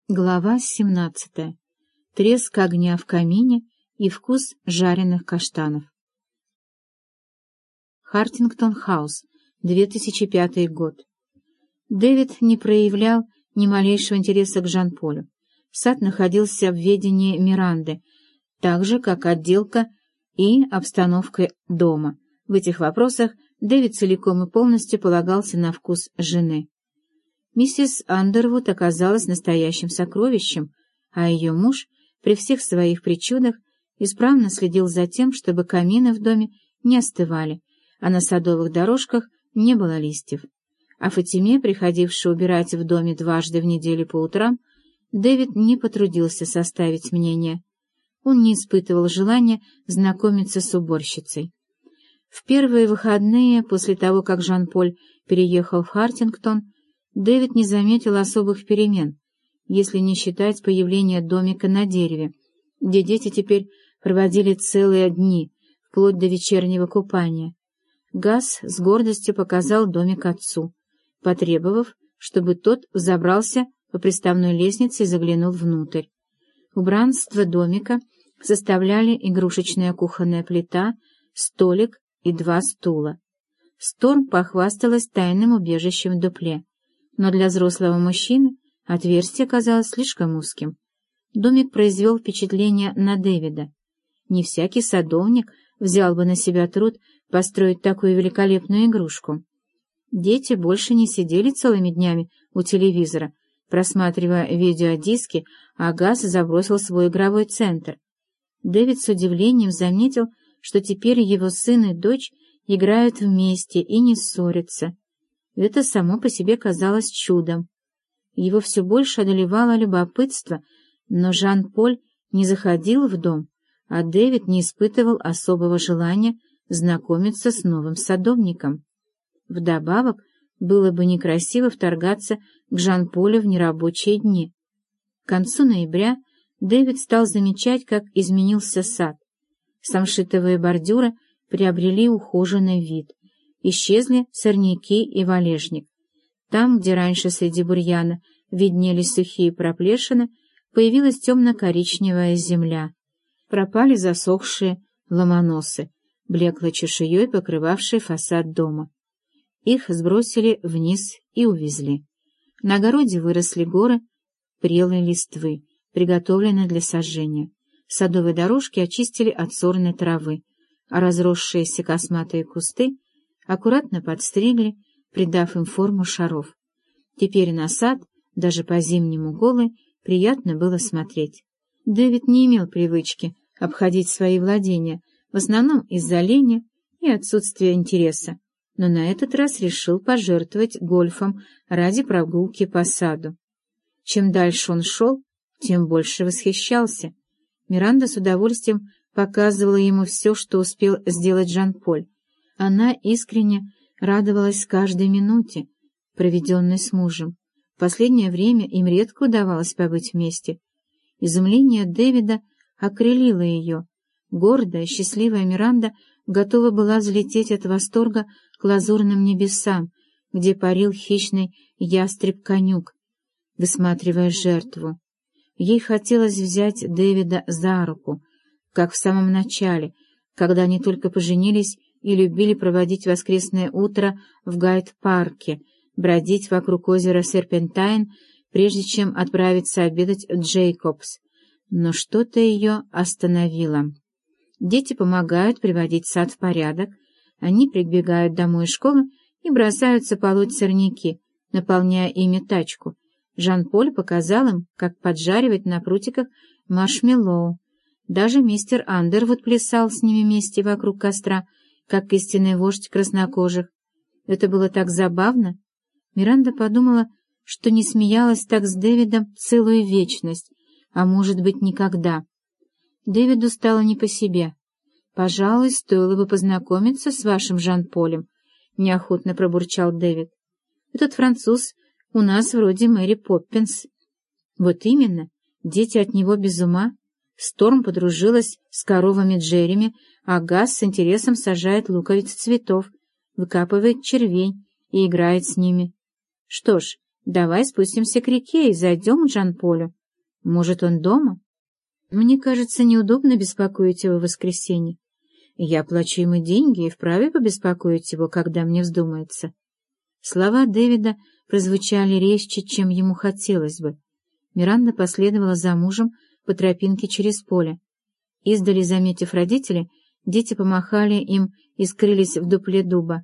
Глава 17. Треск огня в камине и вкус жареных каштанов. Хартингтон-хаус, 2005 год. Дэвид не проявлял ни малейшего интереса к Жан-Полю. Сад находился в ведении Миранды, так же, как отделка и обстановка дома. В этих вопросах Дэвид целиком и полностью полагался на вкус жены. Миссис Андервуд оказалась настоящим сокровищем, а ее муж, при всех своих причудах, исправно следил за тем, чтобы камины в доме не остывали, а на садовых дорожках не было листьев. О Фатиме, приходившей убирать в доме дважды в неделю по утрам, Дэвид не потрудился составить мнение. Он не испытывал желания знакомиться с уборщицей. В первые выходные, после того, как Жан-Поль переехал в Хартингтон, Дэвид не заметил особых перемен, если не считать появления домика на дереве, где дети теперь проводили целые дни, вплоть до вечернего купания. Газ с гордостью показал домик отцу, потребовав, чтобы тот взобрался по приставной лестнице и заглянул внутрь. Убранство домика составляли игрушечная кухонная плита, столик и 2 стула. Сторм похвасталась тайным убежищем в дупле, но для взрослого мужчины отверстие казалось слишком узким. Домик произвел впечатление на Дэвида. Не всякий садовник взял бы на себя труд построить такую великолепную игрушку. Дети больше не сидели целыми днями у телевизора, просматривая видеодиски, а Газ забросил свой игровой центр. Дэвид с удивлением заметил, что теперь его сын и дочь играют вместе и не ссорятся. Это само по себе казалось чудом. Его все больше одолевало любопытство, но Жан-Поль не заходил в дом, а Дэвид не испытывал особого желания знакомиться с новым садовником. Вдобавок, было бы некрасиво вторгаться к Жан-Полю в нерабочие дни. К концу ноября Дэвид стал замечать, как изменился сад. Самшитовые бордюры приобрели ухоженный вид. Исчезли сорняки и валежник. Там, где раньше среди бурьяна виднелись сухие проплешины, появилась темно-коричневая земля. Пропали засохшие ломоносы, блеклой чешуей покрывавшие фасад дома. Их сбросили вниз и увезли. На огороде выросли горы прелой листвы, приготовленной для сожжения. Садовые дорожки очистили от сорной травы, а разросшиеся косматые кусты аккуратно подстригли, придав им форму шаров. Теперь на сад, даже по-зимнему голый, приятно было смотреть. Дэвид не имел привычки обходить свои владения, в основном из-за лени и отсутствия интереса, но на этот раз решил пожертвовать гольфом ради прогулки по саду. Чем дальше он шел, тем больше восхищался. Миранда с удовольствием показывала ему все, что успел сделать Жан-Поль. Она искренне радовалась каждой минуте, проведенной с мужем. В последнее время им редко удавалось побыть вместе. Изумление Дэвида окрылило ее. Гордая, счастливая Миранда готова была взлететь от восторга к лазурным небесам, где парил хищный ястреб-конюк, высматривая жертву. Ей хотелось взять Дэвида за руку, как в самом начале, когда они только поженились и любили проводить воскресное утро в Гайд-парке, бродить вокруг озера Серпентайн, прежде чем отправиться обедать в Джейкобс. Но что-то ее остановило. Дети помогают приводить сад в порядок, они прибегают домой из школы и бросаются полоть сорняки, наполняя ими тачку. Жан-Поль показал им, как поджаривать на прутиках маршмеллоу. Даже мистер Андервуд плясал с ними вместе вокруг костра, как истинный вождь краснокожих. Это было так забавно. Миранда подумала, что не смеялась так с Дэвидом целую вечность, а может быть, никогда. Дэвиду стало не по себе. «Пожалуй, стоило бы познакомиться с вашим Жан-Полем», — неохотно пробурчал Дэвид. «Этот француз у нас вроде Мэри Поппинс». «Вот именно, дети от него без ума». Сторм подружилась с коровами Джереми, а Газ с интересом сажает луковицы цветов, выкапывает червей и играет с ними. Что ж, Давай спустимся к реке и зайдем к Жан-Полю. Может, он дома? Мне кажется, неудобно беспокоить его в воскресенье. Я плачу ему деньги и вправе побеспокоить его, когда мне вздумается. Слова Дэвида прозвучали резче, чем ему хотелось бы. Миранда последовала за мужем по тропинке через поле. Издали, заметив родителей, дети помахали им и скрылись в дупле дуба.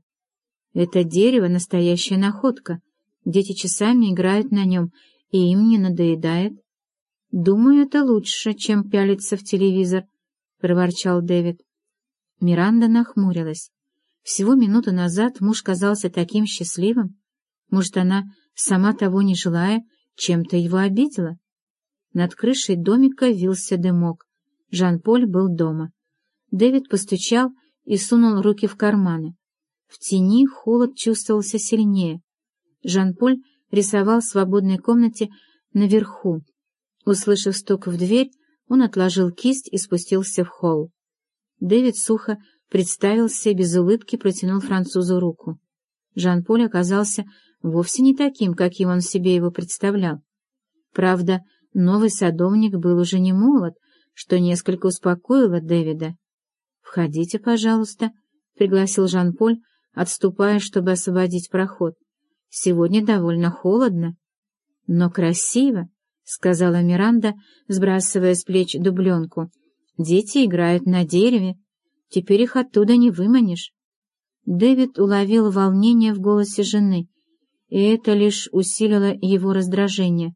Это дерево — настоящая находка. Дети часами играют на нем, и им не надоедает. — Думаю, это лучше, чем пялиться в телевизор, — проворчал Дэвид. Миранда нахмурилась. Всего минуту назад муж казался таким счастливым. Может, она, сама того не желая, чем-то его обидела? Над крышей домика вился дымок. Жан-Поль был дома. Дэвид постучал и сунул руки в карманы. В тени холод чувствовался сильнее. Жан-Поль рисовал в свободной комнате наверху. Услышав стук в дверь, он отложил кисть и спустился в холл. Дэвид сухо представился и без улыбки протянул французу руку. Жан-Поль оказался вовсе не таким, каким он себе его представлял. Правда, новый садовник был уже не молод, что несколько успокоило Дэвида. «Входите, пожалуйста», — пригласил Жан-Поль, отступая, чтобы освободить проход. «Сегодня довольно холодно». «Но красиво», — сказала Миранда, сбрасывая с плеч дубленку. «Дети играют на дереве. Теперь их оттуда не выманишь». Дэвид уловил волнение в голосе жены, и это лишь усилило его раздражение.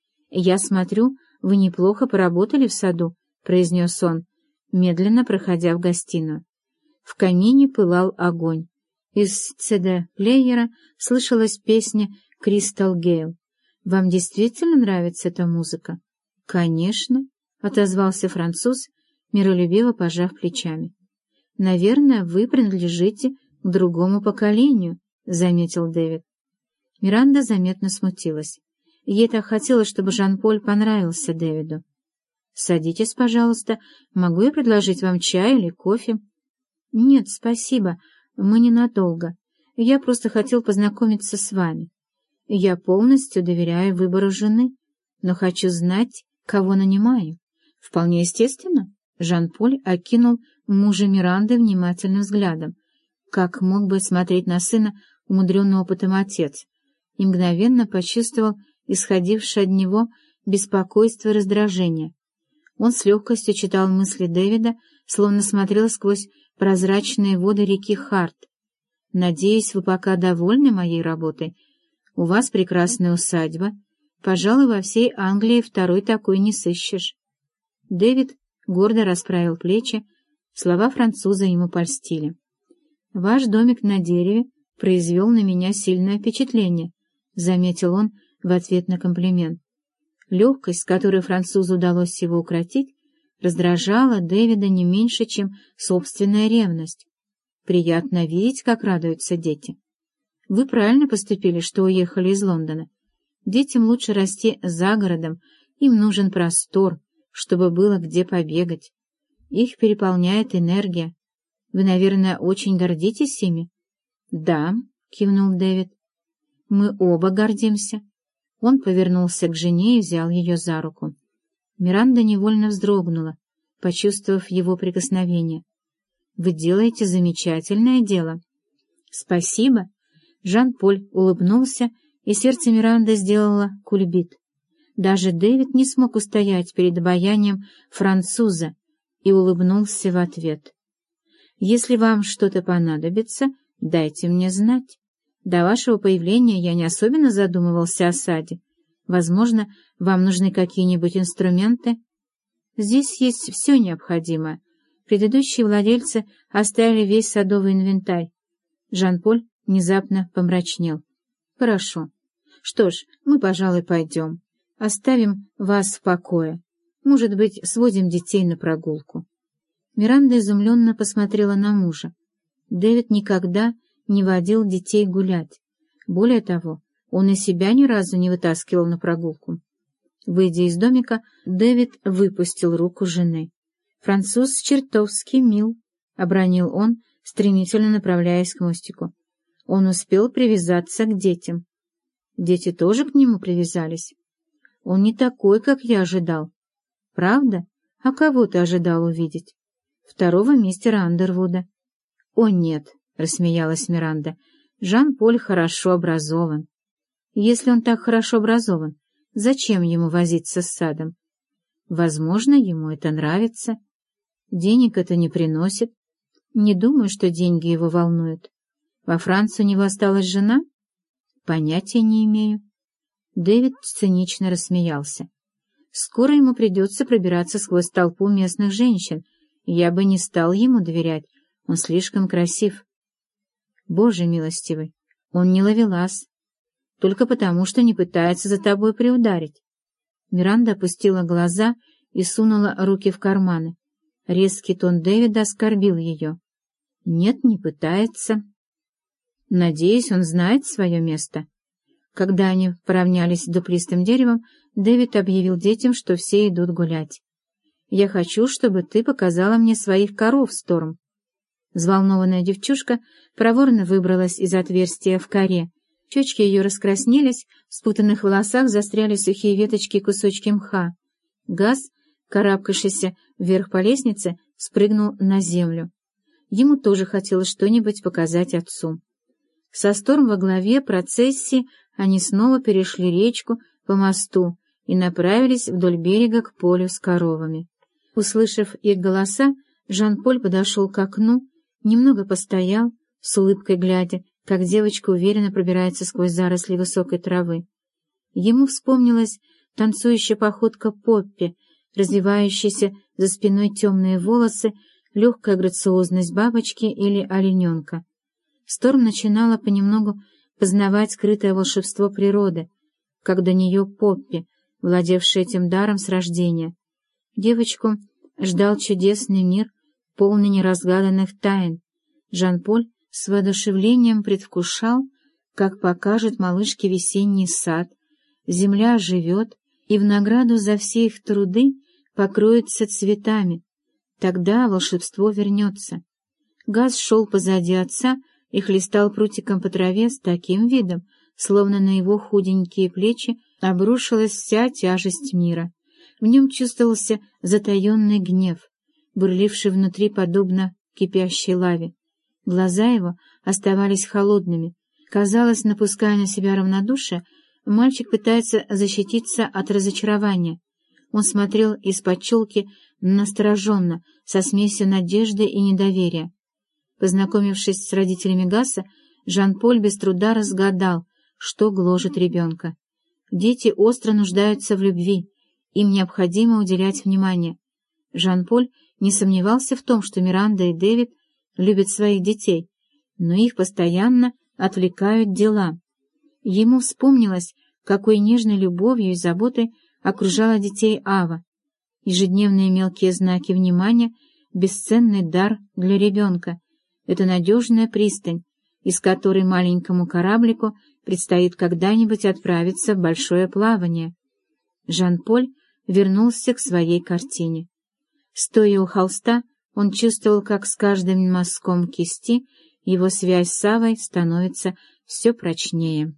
«Я смотрю, вы неплохо поработали в саду», — произнес он, медленно проходя в гостиную. В камине пылал огонь. Из CD-плеера слышалась песня «Кристал Гейл». «Вам действительно нравится эта музыка?» «Конечно», — отозвался француз, миролюбиво пожав плечами. «Наверное, вы принадлежите к другому поколению», — заметил Дэвид. Миранда заметно смутилась. Ей так хотелось, чтобы Жан-Поль понравился Дэвиду. «Садитесь, пожалуйста. Могу я предложить вам чай или кофе?» «Нет, спасибо. Мы ненадолго. Я просто хотел познакомиться с вами. Я полностью доверяю выбору жены, но хочу знать, кого нанимаю». «Вполне естественно». Жан-Поль окинул мужа Миранды внимательным взглядом, как мог бы смотреть на сына умудренный опытом отец, и мгновенно почувствовал исходившее от него беспокойство и раздражение. Он с легкостью читал мысли Дэвида, словно смотрел сквозь прозрачные воды реки Харт. «Надеюсь, вы пока довольны моей работой. У вас прекрасная усадьба. Пожалуй, во всей Англии второй такой не сыщешь». Дэвид гордо расправил плечи, слова француза ему польстили. «Ваш домик на дереве произвел на меня сильное впечатление», — заметил он в ответ на комплимент. Легкость, с которой французу удалось его укротить, раздражала Дэвида не меньше, чем собственная ревность. Приятно видеть, как радуются дети. Вы правильно поступили, что уехали из Лондона. Детям лучше расти за городом, им нужен простор, чтобы было где побегать. Их переполняет энергия. Вы, наверное, очень гордитесь ими? — Да, — кивнул Дэвид. — Мы оба гордимся. Он повернулся к жене и взял ее за руку. Миранда невольно вздрогнула, почувствовав его прикосновение. «Вы делаете замечательное дело». «Спасибо». Жан-Поль улыбнулся, и сердце Миранды сделало кульбит. Даже Дэвид не смог устоять перед обаянием француза и улыбнулся в ответ. «Если вам что-то понадобится, дайте мне знать. До вашего появления я не особенно задумывался о саде. Возможно, вам нужны какие-нибудь инструменты? Здесь есть все необходимое. Предыдущие владельцы оставили весь садовый инвентарь». Жан-Поль внезапно помрачнел. «Хорошо. Что ж, мы, пожалуй, пойдем. Оставим вас в покое. Может быть, сводим детей на прогулку». Миранда изумленно посмотрела на мужа. Дэвид никогда не водил детей гулять. Более того, он и себя ни разу не вытаскивал на прогулку. Выйдя из домика, Дэвид выпустил руку жены. «Француз чертовски мил», — обронил он, стремительно направляясь к мостику. Он успел привязаться к детям. Дети тоже к нему привязались. Он не такой, как я ожидал. Правда? А кого ты ожидал увидеть? Второго мистера Андервуда. О, нет, рассмеялась Миранда. Жан-Поль хорошо образован. Если он так хорошо образован, зачем ему возиться с садом? Возможно, ему это нравится. Денег это не приносит. Не думаю, что деньги его волнуют. Во Франции у него осталась жена? Понятия не имею. Дэвид цинично рассмеялся. Скоро ему придется пробираться сквозь толпу местных женщин. Я бы не стал ему доверять. Он слишком красив. Боже милостивый, он не ловелас. Только потому, что не пытается за тобой приударить. Миранда опустила глаза и сунула руки в карманы. Резкий тон Дэвида оскорбил ее. Нет, не пытается. Надеюсь, он знает свое место. Когда они поравнялись с дуплистым деревом, Дэвид объявил детям, что все идут гулять. «Я хочу, чтобы ты показала мне своих коров, Сторм». Взволнованная девчушка проворно выбралась из отверстия в коре. Щечки ее раскраснелись, в спутанных волосах застряли сухие веточки и кусочки мха. Газ, карабкавшийся вверх по лестнице, спрыгнул на землю. Ему тоже хотелось что-нибудь показать отцу. Со Сторм во главе процессии они снова перешли речку по мосту и направились вдоль берега к полю с коровами. Услышав их голоса, Жан-Поль подошел к окну, немного постоял, с улыбкой глядя, как девочка уверенно пробирается сквозь заросли высокой травы. Ему вспомнилась танцующая походка Поппи, развивающиеся за спиной темные волосы, легкая грациозность бабочки или олененка. Сторм начинала понемногу познавать скрытое волшебство природы, как до нее Поппи, владевшая этим даром с рождения. Девочку ждал чудесный мир, полный неразгаданных тайн. Жан-Поль с воодушевлением предвкушал, как покажет малышке весенний сад, земля оживет и в награду за все их труды покроется цветами. Тогда волшебство вернется. Газ шел позади отца и хлестал прутиком по траве с таким видом, словно на его худенькие плечи обрушилась вся тяжесть мира. В нем чувствовался затаенный гнев, бурливший внутри подобно кипящей лаве. Глаза его оставались холодными. Казалось, напуская на себя равнодушие, мальчик пытается защититься от разочарования. Он смотрел из-под челки настороженно, со смесью надежды и недоверия. Познакомившись с родителями Гаса, Жан-Поль без труда разгадал, что гложет ребенка. Дети остро нуждаются в любви, им необходимо уделять внимание. Жан-Поль не сомневался в том, что Миранда и Дэвид любят своих детей, но их постоянно отвлекают дела. Ему вспомнилось, какой нежной любовью и заботой окружала детей Ава. Ежедневные мелкие знаки внимания — бесценный дар для ребенка. Это надежная пристань, из которой маленькому кораблику предстоит когда-нибудь отправиться в большое плавание. Жан-Поль вернулся к своей картине. Стоя у холста, он чувствовал, как с каждым мазком кисти его связь с Авой становится все прочнее.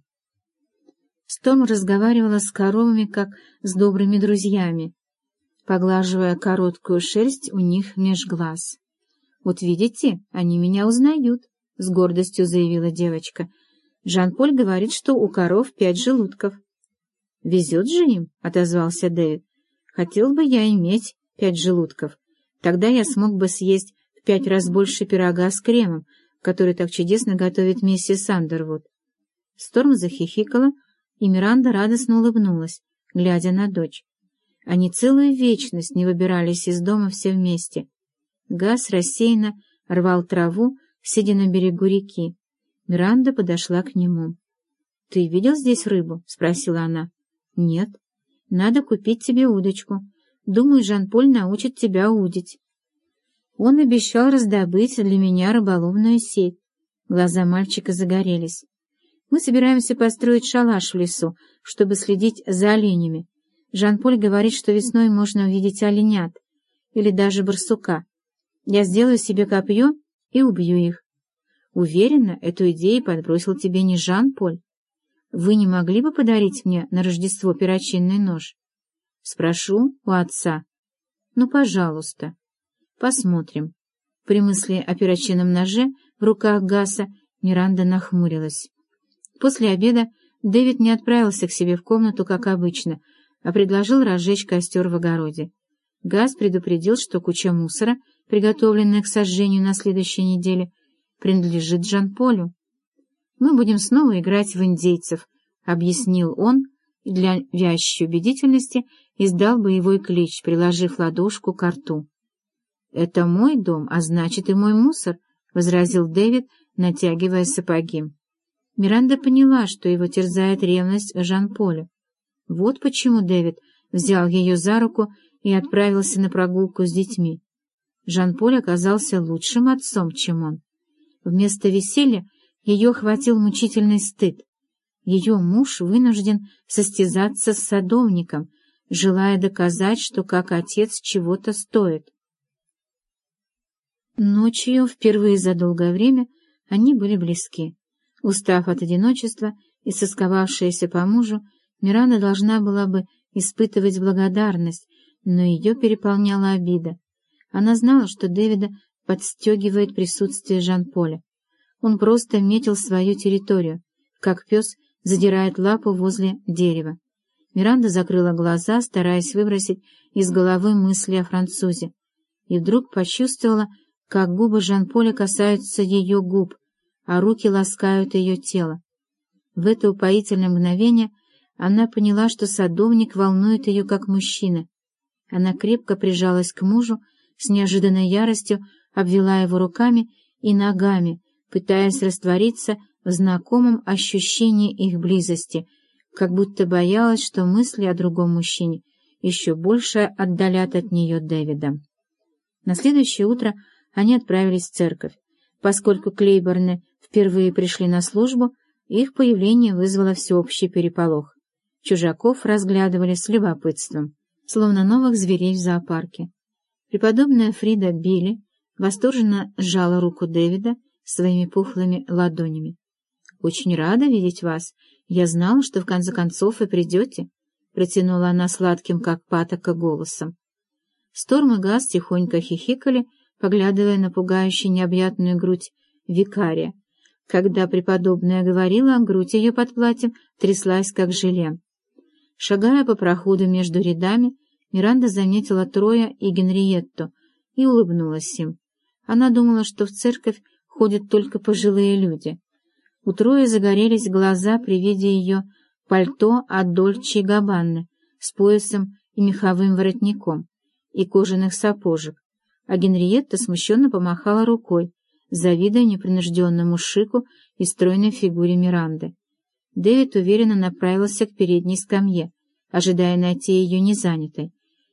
Сторм разговаривала с коровами, как с добрыми друзьями, поглаживая короткую шерсть у них меж глаз. «Вот видите, они меня узнают», — с гордостью заявила девочка. «Жан-Поль говорит, что у коров 5 желудков». «Везет же им», — отозвался Дэвид. «Хотел бы я иметь 5 желудков. Тогда я смог бы съесть в 5 раз больше пирога с кремом, который так чудесно готовит миссис Андервуд». Сторм захихикала, и Миранда радостно улыбнулась, глядя на дочь. Они целую вечность не выбирались из дома все вместе. Газ рассеянно рвал траву, сидя на берегу реки. Миранда подошла к нему. — Ты видел здесь рыбу? — спросила она. — Нет. — Надо купить тебе удочку. Думаю, Жан-Поль научит тебя удить. Он обещал раздобыть для меня рыболовную сеть. Глаза мальчика загорелись. Мы собираемся построить шалаш в лесу, чтобы следить за оленями. Жан-Поль говорит, что весной можно увидеть оленят или даже барсука. Я сделаю себе копье и убью их. Уверена, эту идею подбросил тебе не Жан-Поль. Вы не могли бы подарить мне на Рождество перочинный нож? Спрошу у отца. Ну, пожалуйста. Посмотрим. При мысли о перочинном ноже в руках Гаса Миранда нахмурилась. После обеда Дэвид не отправился к себе в комнату, как обычно, а предложил разжечь костер в огороде. Гас предупредил, что куча мусора, приготовленная к сожжению на следующей неделе, принадлежит Жан-Полю. «Мы будем снова играть в индейцев», — объяснил он, и для вящей убедительности издал боевой клич, приложив ладошку к рту. «Это мой дом, а значит и мой мусор», — возразил Дэвид, натягивая сапоги. Миранда поняла, что его терзает ревность к Жан-Полю. Вот почему Дэвид взял ее за руку и отправился на прогулку с детьми. Жан-Поль оказался лучшим отцом, чем он. Вместо веселья ее охватил мучительный стыд. Ее муж вынужден состязаться с садовником, желая доказать, что как отец чего-то стоит. Ночью, впервые за долгое время, они были близки. Устав от одиночества и сосковавшаяся по мужу, Миранда должна была бы испытывать благодарность, но ее переполняла обида. Она знала, что Дэвида подстегивает присутствие Жан-Поля. Он просто метил свою территорию, как пес задирает лапу возле дерева. Миранда закрыла глаза, стараясь выбросить из головы мысли о французе, и вдруг почувствовала, как губы Жан-Поля касаются ее губ, а руки ласкают ее тело. В это упоительное мгновение она поняла, что садовник волнует ее как мужчина. Она крепко прижалась к мужу, с неожиданной яростью обвела его руками и ногами, пытаясь раствориться в знакомом ощущении их близости, как будто боялась, что мысли о другом мужчине еще больше отдалят от нее Дэвида. На следующее утро они отправились в церковь. Поскольку Клейборны впервые пришли на службу, их появление вызвало всеобщий переполох. Чужаков разглядывали с любопытством, словно новых зверей в зоопарке. Преподобная Фрида Билли восторженно сжала руку Дэвида своими пухлыми ладонями. «Очень рада видеть вас. Я знала, что в конце концов вы придете», — протянула она сладким, как патока, голосом. Сторм и Газ тихонько хихикали, поглядывая на пугающую необъятную грудь викария. Когда преподобная говорила, грудь ее под платьем тряслась, как желе. Шагая по проходу между рядами, Миранда заметила Троя и Генриетту и улыбнулась им. Она думала, что в церковь ходят только пожилые люди. У Троя загорелись глаза при виде ее пальто от Дольче и Габбаны с поясом и меховым воротником и кожаных сапожек, а Генриетта смущенно помахала рукой, завидуя непринужденному шику и стройной фигуре Миранды. Дэвид уверенно направился к передней скамье, ожидая найти ее незанятой.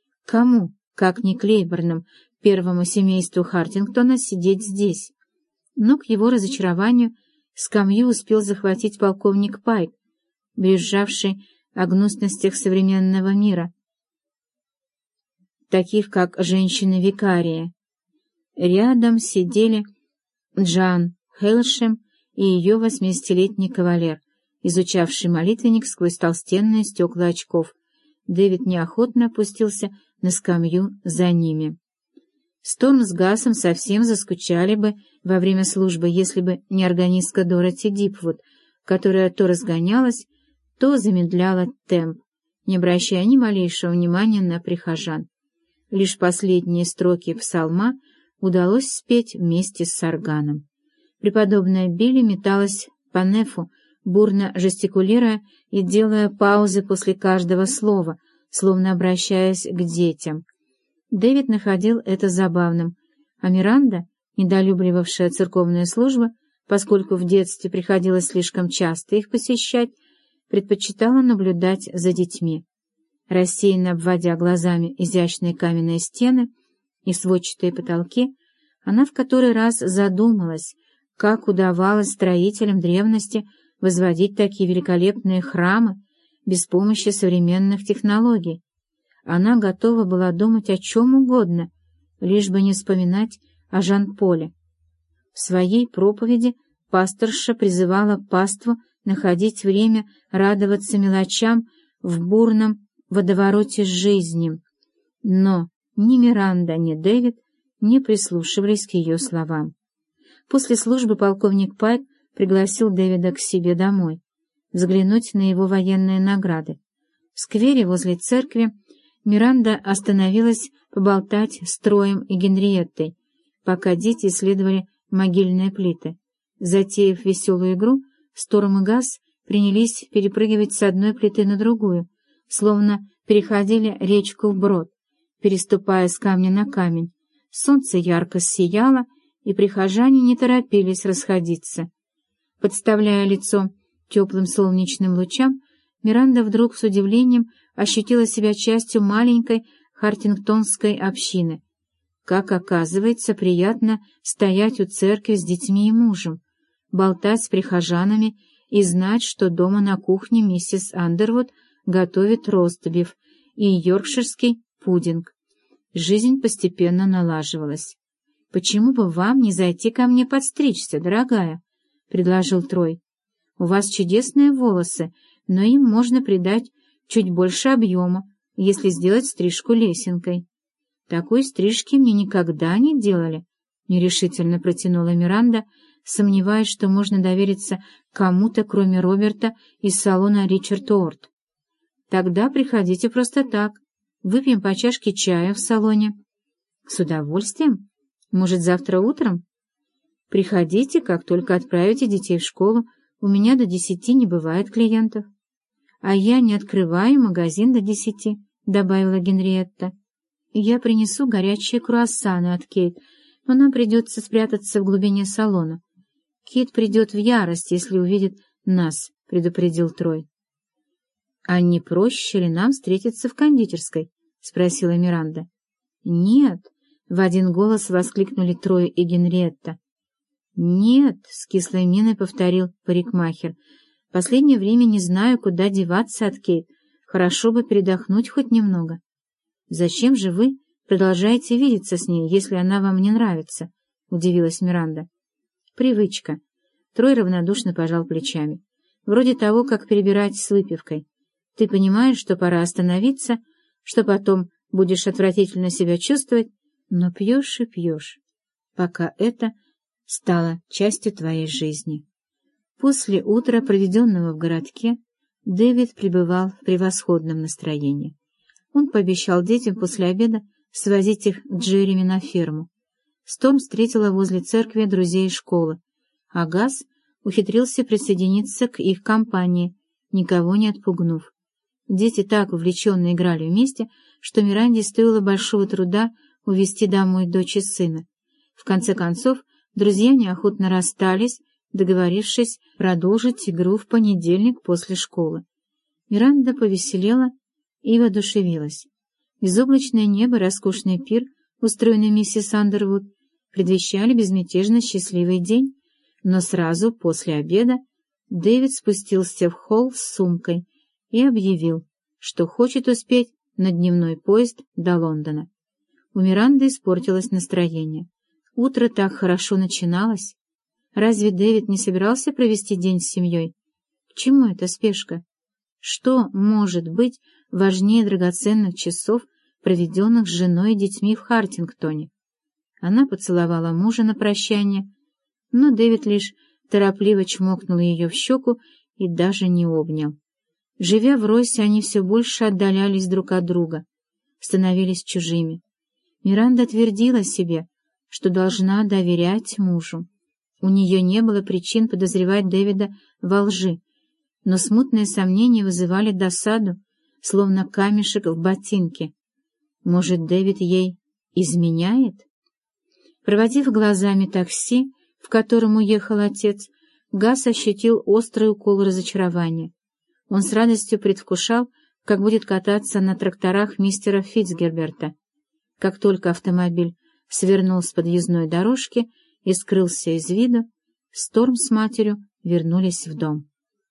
Кому, как не Клейборнам, первому семейству Хартингтона, сидеть здесь? Но к его разочарованию скамью успел захватить полковник Пайк, брюзжавший о гнусностях современного мира, таких как женщины-викарии. Рядом сидели Джан Хейлшем и ее 80-летний кавалер, изучавший молитвенник сквозь толстенные стекла очков. Дэвид неохотно опустился на скамью за ними. Сторм с Гасом совсем заскучали бы во время службы, если бы не органистка Дороти Дипвуд, которая то разгонялась, то замедляла темп, не обращая ни малейшего внимания на прихожан. Лишь последние строки псалма удалось спеть вместе с органом. Преподобная Билли металась по нефу, бурно жестикулируя и делая паузы после каждого слова, словно обращаясь к детям. Дэвид находил это забавным, а Миранда, недолюбливавшая церковные службы, поскольку в детстве приходилось слишком часто их посещать, предпочитала наблюдать за детьми. Рассеянно обводя глазами изящные каменные стены и сводчатые потолки, она в который раз задумалась, как удавалось строителям древности возводить такие великолепные храмы без помощи современных технологий. Она готова была думать о чем угодно, лишь бы не вспоминать о Жан-Поле. В своей проповеди пасторша призывала паству находить время радоваться мелочам в бурном водовороте жизни. Но ни Миранда, ни Дэвид не прислушивались к ее словам. После службы полковник Пайк пригласил Дэвида к себе домой, взглянуть на его военные награды. В сквере возле церкви Миранда остановилась поболтать с Троем и Генриеттой, пока дети исследовали могильные плиты. Затеяв веселую игру, Сторм и Газ принялись перепрыгивать с одной плиты на другую, словно переходили речку вброд, переступая с камня на камень. Солнце ярко сияло, и прихожане не торопились расходиться. Подставляя лицо теплым солнечным лучам, Миранда вдруг с удивлением ощутила себя частью маленькой хартингтонской общины. Как оказывается, приятно стоять у церкви с детьми и мужем, болтать с прихожанами и знать, что дома на кухне миссис Андервуд готовит ростбиф и йоркширский пудинг. Жизнь постепенно налаживалась. «Почему бы вам не зайти ко мне подстричься, дорогая?» — предложил Трой. «У вас чудесные волосы, но им можно придать чуть больше объема, если сделать стрижку лесенкой». «Такой стрижки мне никогда не делали», — нерешительно протянула Миранда, сомневаясь, что можно довериться кому-то, кроме Роберта из салона «Ричард Уорд». «Тогда приходите просто так. Выпьем по чашке чая в салоне». «С удовольствием. Может, завтра утром?» «Приходите, как только отправите детей в школу. У меня до 10 не бывает клиентов». «А я не открываю магазин до 10», — добавила Генриетта. «Я принесу горячие круассаны от Кейт, но нам придется спрятаться в глубине салона. Кейт придет в ярость, если увидит нас», — предупредил Трой. «А не проще ли нам встретиться в кондитерской?» — спросила Миранда. «Нет», — в один голос воскликнули Трой и Генриетта. «Нет», — с кислой миной повторил парикмахер. «В последнее время не знаю, куда деваться от Кейт. Хорошо бы передохнуть хоть немного». «Зачем же вы продолжаете видеться с ней, если она вам не нравится?» — удивилась Миранда. «Привычка». Трой равнодушно пожал плечами. «Вроде того, как перебирать с выпивкой. Ты понимаешь, что пора остановиться, что потом будешь отвратительно себя чувствовать, но пьешь и пьешь, пока это стало частью твоей жизни». После утра, проведенного в городке, Дэвид пребывал в превосходном настроении. Он пообещал детям после обеда свозить их к Джереми на ферму. Сторм встретила возле церкви друзей школы, а Газ ухитрился присоединиться к их компании, никого не отпугнув. Дети так увлеченно играли вместе, что Миранде стоило большого труда увести домой дочь и сына. В конце концов, друзья неохотно расстались, договорившись продолжить игру в понедельник после школы. Миранда повеселела и воодушевилась. Безоблачное небо, роскошный пир, устроенный миссис Андервуд, предвещали безмятежно счастливый день, но сразу после обеда Дэвид спустился в холл с сумкой и объявил, что хочет успеть на дневной поезд до Лондона. У Миранды испортилось настроение. Утро так хорошо начиналось. Разве Дэвид не собирался провести день с семьей? К чему эта спешка? Что может быть важнее драгоценных часов, проведенных с женой и детьми в Хартингтоне? Она поцеловала мужа на прощание, но Дэвид лишь торопливо чмокнул ее в щеку и даже не обнял. Живя врозь, они все больше отдалялись друг от друга, становились чужими. Миранда твердила себе, что должна доверять мужу. У нее не было причин подозревать Дэвида во лжи, но смутные сомнения вызывали досаду, словно камешек в ботинке. Может, Дэвид ей изменяет? Проводив глазами такси, в котором уехал отец, Газ ощутил острый укол разочарования. Он с радостью предвкушал, как будет кататься на тракторах мистера Фицгерберта. Как только автомобиль свернул с подъездной дорожки и скрылся из виду, Сторм с матерью вернулись в дом.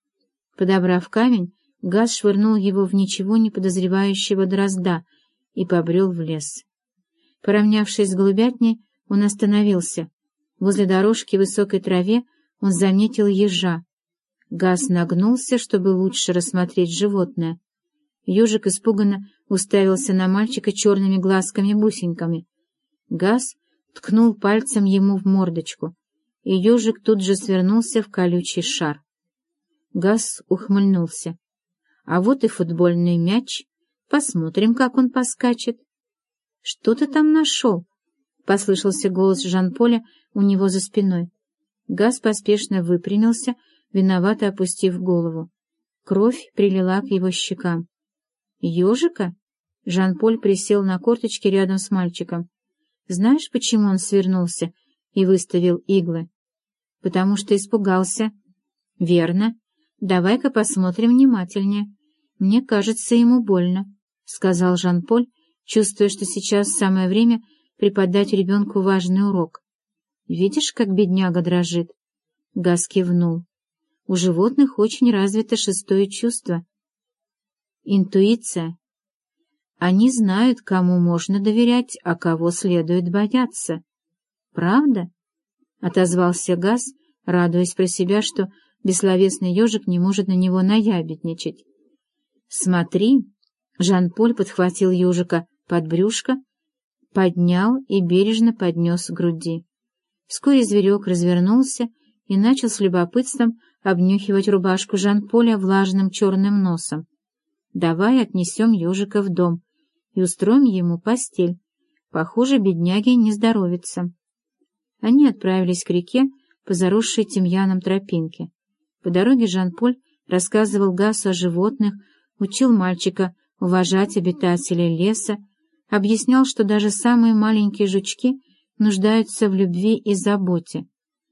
Подобрав камень, Газ швырнул его в ничего не подозревающего дрозда и побрел в лес. Поравнявшись с голубятней, он остановился. Возле дорожки в высокой траве он заметил ежа. Газ нагнулся, чтобы лучше рассмотреть животное. Ежик испуганно уставился на мальчика черными глазками-бусинками. Газ ткнул пальцем ему в мордочку, и ежик тут же свернулся в колючий шар. Газ ухмыльнулся. А вот и футбольный мяч. Посмотрим, как он поскачет. — Что ты там нашел? — послышался голос Жан-Поля у него за спиной. Газ поспешно выпрямился, виновато опустив голову. Кровь прилила к его щекам. — Ежика? — Жан-Поль присел на корточки рядом с мальчиком. — Знаешь, почему он свернулся и выставил иглы? — Потому что испугался. — Верно. Давай-ка посмотрим внимательнее. Мне кажется, ему больно, — сказал Жан-Поль, чувствуя, что сейчас самое время преподать ребенку важный урок. — Видишь, как бедняга дрожит? Газ кивнул. У животных очень развито шестое чувство. Интуиция. Они знают, кому можно доверять, а кого следует бояться. Правда? — отозвался Газ, радуясь про себя, что бессловесный ежик не может на него наябедничать. «Смотри!» — Жан-Поль подхватил ежика под брюшко, поднял и бережно поднес к груди. Вскоре зверек развернулся и начал с любопытством обнюхивать рубашку Жан-Поля влажным черным носом. «Давай отнесем ежика в дом и устроим ему постель. Похоже, бедняге не здоровится». Они отправились к реке по заросшей тимьяном тропинке. По дороге Жан-Поль рассказывал Гасу о животных, учил мальчика уважать обитателей леса, объяснял, что даже самые маленькие жучки нуждаются в любви и заботе.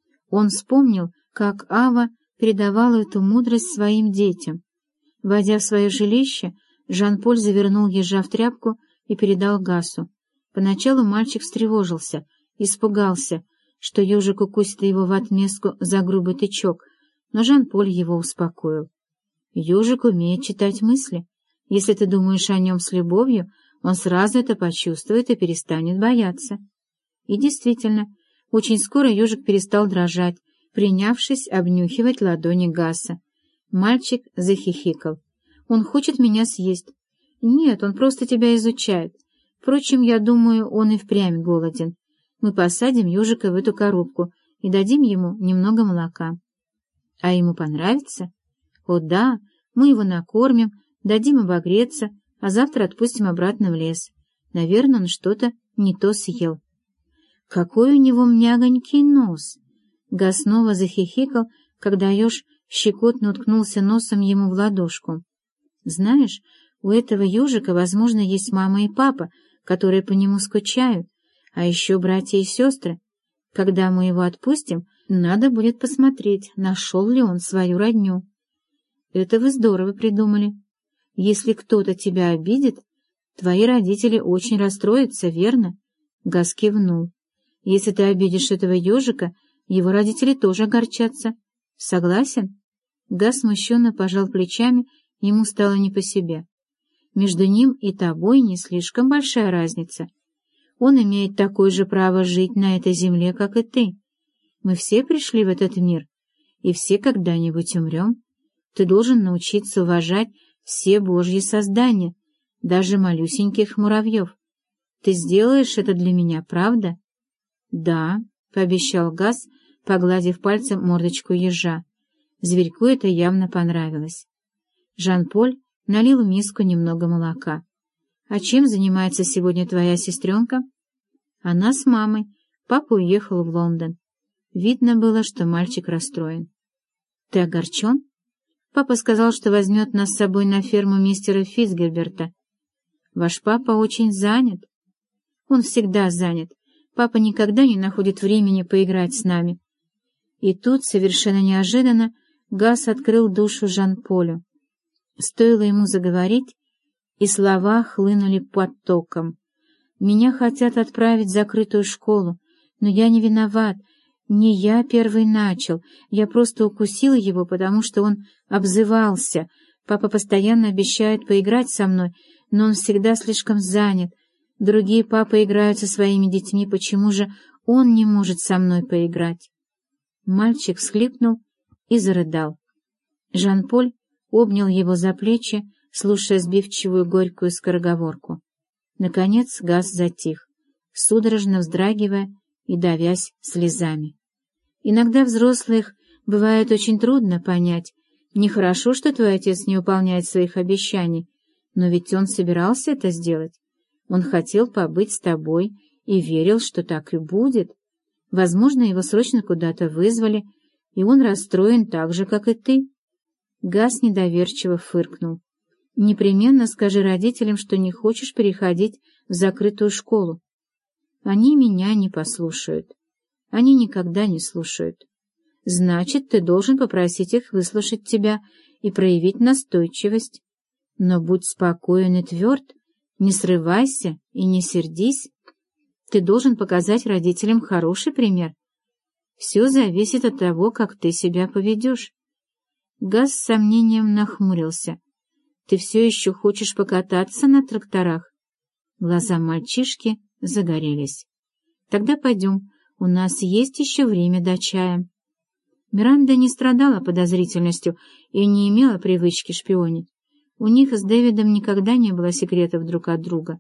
Он вспомнил, как Ава передавала эту мудрость своим детям. Войдя в свое жилище, Жан-Поль завернул ежа в тряпку и передал Гасу. Поначалу мальчик встревожился, испугался, что ежик укусит его в отместку за грубый тычок, но Жан-Поль его успокоил. Ежик умеет читать мысли. Если ты думаешь о нем с любовью, он сразу это почувствует и перестанет бояться. И действительно, очень скоро ежик перестал дрожать, принявшись обнюхивать ладони Гаса. Мальчик захихикал. «Он хочет меня съесть». «Нет, он просто тебя изучает. Впрочем, я думаю, он и впрямь голоден. Мы посадим ежика в эту коробку и дадим ему немного молока». «А ему понравится?» «О да, мы его накормим, дадим обогреться, а завтра отпустим обратно в лес. Наверное, он что-то не то съел». «Какой у него мягонький нос!» Газ снова захихикал, когда еж щекотно уткнулся носом ему в ладошку. «Знаешь, у этого ежика, возможно, есть мама и папа, которые по нему скучают, а еще братья и сестры. Когда мы его отпустим, надо будет посмотреть, нашел ли он свою родню». «Это вы здорово придумали. Если кто-то тебя обидит, твои родители очень расстроятся, верно?» Газ кивнул. «Если ты обидишь этого ежика, его родители тоже огорчатся. Согласен?» Газ смущенно пожал плечами, ему стало не по себе. «Между ним и тобой не слишком большая разница. Он имеет такое же право жить на этой земле, как и ты. Мы все пришли в этот мир, и все когда-нибудь умрем. Ты должен научиться уважать все Божьи создания, даже малюсеньких муравьев. Ты сделаешь это для меня, правда?» «Да», — пообещал Газ, погладив пальцем мордочку ежа. Зверьку это явно понравилось. Жан-Поль налил в миску немного молока. «А чем занимается сегодня твоя сестренка?» «Она с мамой. Папа уехал в Лондон». Видно было, что мальчик расстроен. «Ты огорчен?» «Папа сказал, что возьмет нас с собой на ферму мистера Фицгерберта». «Ваш папа очень занят?» «Он всегда занят. Папа никогда не находит времени поиграть с нами». И тут, совершенно неожиданно, Газ открыл душу Жан-Полю. Стоило ему заговорить, и слова хлынули потоком. «Меня хотят отправить в закрытую школу, но я не виноват. Не я первый начал. Я просто укусил его, потому что он обзывался. Папа постоянно обещает поиграть со мной, но он всегда слишком занят. Другие папы играют со своими детьми, почему же он не может со мной поиграть?» Мальчик всхлипнул и зарыдал. Жан-Поль обнял его за плечи, слушая сбивчивую горькую скороговорку. Наконец Газ затих, судорожно вздрагивая и давясь слезами. Иногда взрослых бывает очень трудно понять. Нехорошо, что твой отец не выполняет своих обещаний, но ведь он собирался это сделать. Он хотел побыть с тобой и верил, что так и будет. Возможно, его срочно куда-то вызвали, и он расстроен так же, как и ты. Газ недоверчиво фыркнул. Непременно скажи родителям, что не хочешь переходить в закрытую школу. Они меня не послушают. Они никогда не слушают. Значит, ты должен попросить их выслушать тебя и проявить настойчивость. Но будь спокоен и тверд, не срывайся и не сердись. Ты должен показать родителям хороший пример. Все зависит от того, как ты себя поведешь. Газ с сомнением нахмурился. Ты все еще хочешь покататься на тракторах? Глаза мальчишки загорелись. Тогда пойдем, у нас есть еще время до чая. Миранда не страдала подозрительностью и не имела привычки шпионить. У них с Дэвидом никогда не было секретов друг от друга.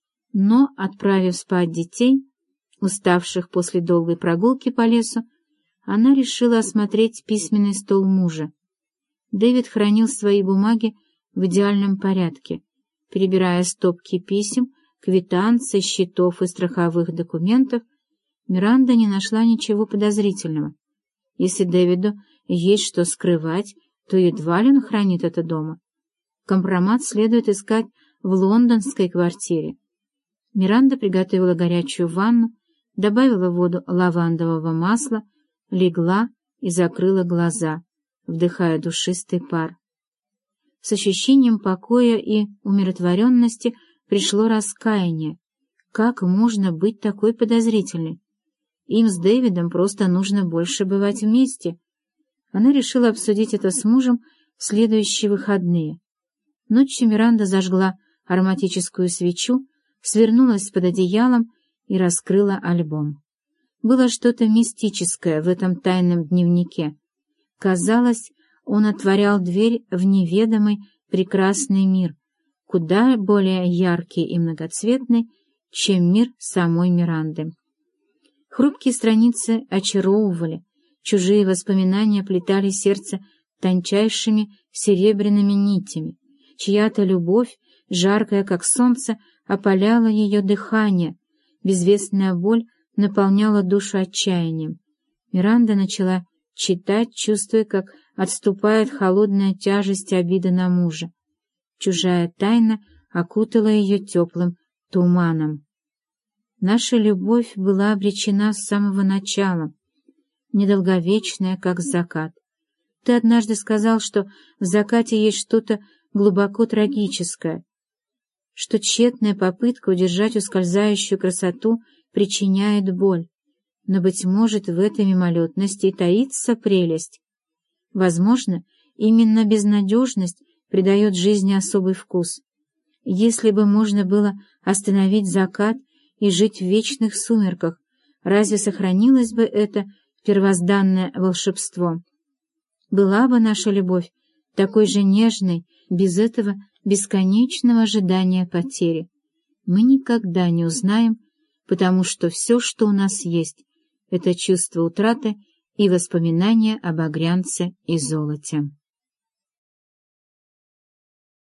Но, отправив спать детей, уставших после долгой прогулки по лесу, она решила осмотреть письменный стол мужа. Дэвид хранил свои бумаги в идеальном порядке, перебирая стопки писем, квитанций, счетов и страховых документов. Миранда не нашла ничего подозрительного. Если Дэвиду есть что скрывать, то едва ли он хранит это дома. Компромат следует искать в лондонской квартире. Миранда приготовила горячую ванну, добавила в воду лавандового масла, легла и закрыла глаза, вдыхая душистый пар. С ощущением покоя и умиротворенности пришло раскаяние. Как можно быть такой подозрительной? Им с Дэвидом просто нужно больше бывать вместе. Она решила обсудить это с мужем в следующие выходные. Ночью Миранда зажгла ароматическую свечу, свернулась под одеялом и раскрыла альбом. Было что-то мистическое в этом тайном дневнике. Казалось, он отворял дверь в неведомый прекрасный мир, куда более яркий и многоцветный, чем мир самой Миранды. Хрупкие страницы очаровывали, чужие воспоминания плетали сердце тончайшими серебряными нитями, чья-то любовь, жаркая как солнце, опаляла ее дыхание, безвестная боль наполняла душу отчаянием. Миранда начала читать, чувствуя, как отступает холодная тяжесть обиды на мужа. Чужая тайна окутала ее теплым туманом. Наша любовь была обречена с самого начала, недолговечная, как закат. Ты однажды сказал, что в закате есть что-то глубоко трагическое, что тщетная попытка удержать ускользающую красоту причиняет боль. Но, быть может, в этой мимолетности и таится прелесть. Возможно, именно безнадежность придает жизни особый вкус. Если бы можно было остановить закат и жить в вечных сумерках, разве сохранилось бы это первозданное волшебство? Была бы наша любовь такой же нежной, без этого бесконечного ожидания потери? Мы никогда не узнаем, потому что все, что у нас есть, это чувство утраты и воспоминания об багрянце и золоте.